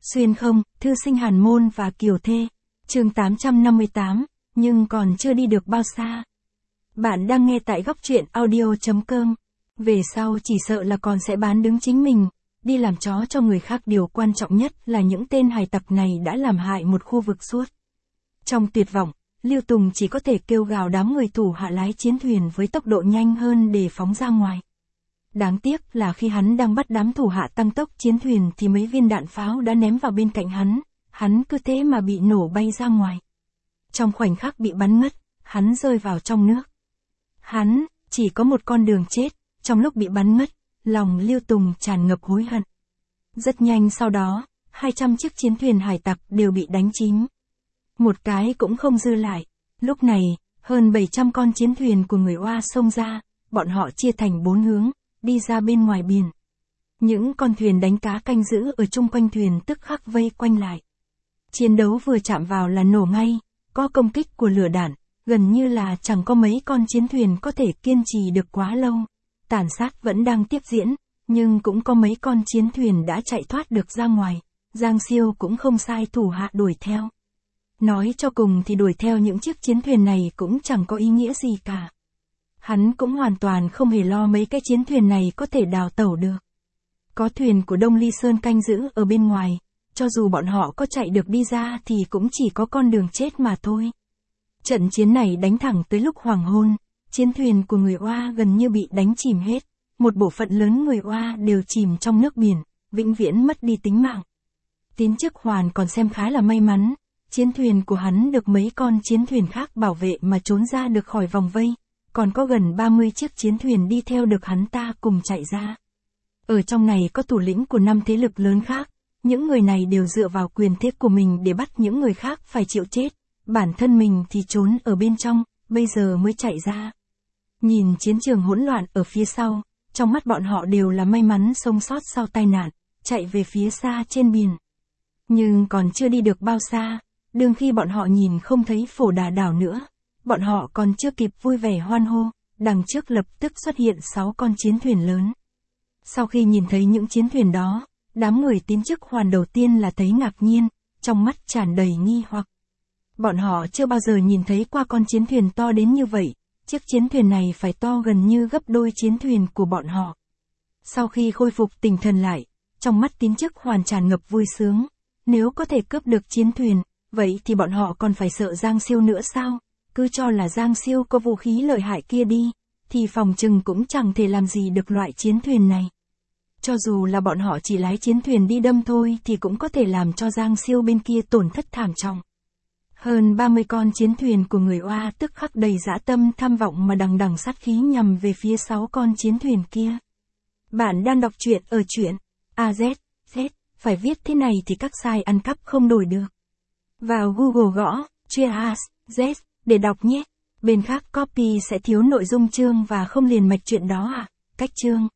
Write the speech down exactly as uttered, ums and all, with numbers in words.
Xuyên không, thư sinh Hàn Môn và Kiều Thê. Chương tám trăm năm mươi tám, nhưng còn chưa đi được bao xa. Bạn đang nghe tại góc truyện audio chấm com. Về sau chỉ sợ là còn sẽ bán đứng chính mình, đi làm chó cho người khác. Điều quan trọng nhất là những tên hải tặc này đã làm hại một khu vực suốt. Trong tuyệt vọng, Lưu Tùng chỉ có thể kêu gào đám người thủ hạ lái chiến thuyền với tốc độ nhanh hơn để phóng ra ngoài. Đáng tiếc là khi hắn đang bắt đám thủ hạ tăng tốc chiến thuyền thì mấy viên đạn pháo đã ném vào bên cạnh hắn, hắn cứ thế mà bị nổ bay ra ngoài. Trong khoảnh khắc bị bắn ngất, hắn rơi vào trong nước. Hắn chỉ có một con đường chết. Trong lúc bị bắn ngất, lòng Lưu Tùng tràn ngập hối hận. Rất nhanh sau đó, hai trăm chiếc chiến thuyền hải tặc đều bị đánh chìm. Một cái cũng không dư lại. Lúc này, hơn bảy trăm con chiến thuyền của người Oa xông ra, bọn họ chia thành bốn hướng, đi ra bên ngoài biển. Những con thuyền đánh cá canh giữ ở chung quanh thuyền tức khắc vây quanh lại. Chiến đấu vừa chạm vào là nổ ngay, có công kích của lửa đạn, gần như là chẳng có mấy con chiến thuyền có thể kiên trì được quá lâu. Tàn sát vẫn đang tiếp diễn, nhưng cũng có mấy con chiến thuyền đã chạy thoát được ra ngoài. Giang Siêu cũng không sai thủ hạ đuổi theo. Nói cho cùng thì đuổi theo những chiếc chiến thuyền này cũng chẳng có ý nghĩa gì cả. Hắn cũng hoàn toàn không hề lo mấy cái chiến thuyền này có thể đào tẩu được. Có thuyền của Đông Ly Sơn canh giữ ở bên ngoài, cho dù bọn họ có chạy được đi ra thì cũng chỉ có con đường chết mà thôi. Trận chiến này đánh thẳng tới lúc hoàng hôn, chiến thuyền của người Oa gần như bị đánh chìm hết, một bộ phận lớn người Oa đều chìm trong nước biển, vĩnh viễn mất đi tính mạng. Tín Chức Hoàn còn xem khá là may mắn, chiến thuyền của hắn được mấy con chiến thuyền khác bảo vệ mà trốn ra được khỏi vòng vây, còn có gần ba mươi chiếc chiến thuyền đi theo được hắn ta cùng chạy ra. Ở trong này có thủ lĩnh của năm thế lực lớn khác, những người này đều dựa vào quyền thế của mình để bắt những người khác phải chịu chết, bản thân mình thì trốn ở bên trong, bây giờ mới chạy ra. Nhìn chiến trường hỗn loạn ở phía sau, trong mắt bọn họ đều là may mắn sống sót sau tai nạn, chạy về phía xa trên biển. Nhưng còn chưa đi được bao xa, đương khi bọn họ nhìn không thấy Phổ Đà đảo nữa, bọn họ còn chưa kịp vui vẻ hoan hô, đằng trước lập tức xuất hiện sáu con chiến thuyền lớn. Sau khi nhìn thấy những chiến thuyền đó, đám người Tín Chức Hoàn đầu tiên là thấy ngạc nhiên, trong mắt tràn đầy nghi hoặc. Bọn họ chưa bao giờ nhìn thấy qua con chiến thuyền to đến như vậy, chiếc chiến thuyền này phải to gần như gấp đôi chiến thuyền của bọn họ. Sau khi khôi phục tinh thần lại, trong mắt Tín Chức Hoàn tràn ngập vui sướng, nếu có thể cướp được chiến thuyền, vậy thì bọn họ còn phải sợ Giang Siêu nữa sao? Cứ cho là Giang Siêu có vũ khí lợi hại kia đi, thì phòng chừng cũng chẳng thể làm gì được loại chiến thuyền này. Cho dù là bọn họ chỉ lái chiến thuyền đi đâm thôi thì cũng có thể làm cho Giang Siêu bên kia tổn thất thảm trọng. Hơn ba mươi con chiến thuyền của người Oa tức khắc đầy dã tâm tham vọng mà đằng đằng sát khí nhằm về phía sáu con chiến thuyền kia. Bạn đang đọc truyện ở truyện a zét zét, phải viết thế này thì các site ăn cắp không đổi được. Vào Google gõ truyện a zét để đọc nhé. Bên khác copy sẽ thiếu nội dung chương và không liền mạch chuyện đó à? Cách chương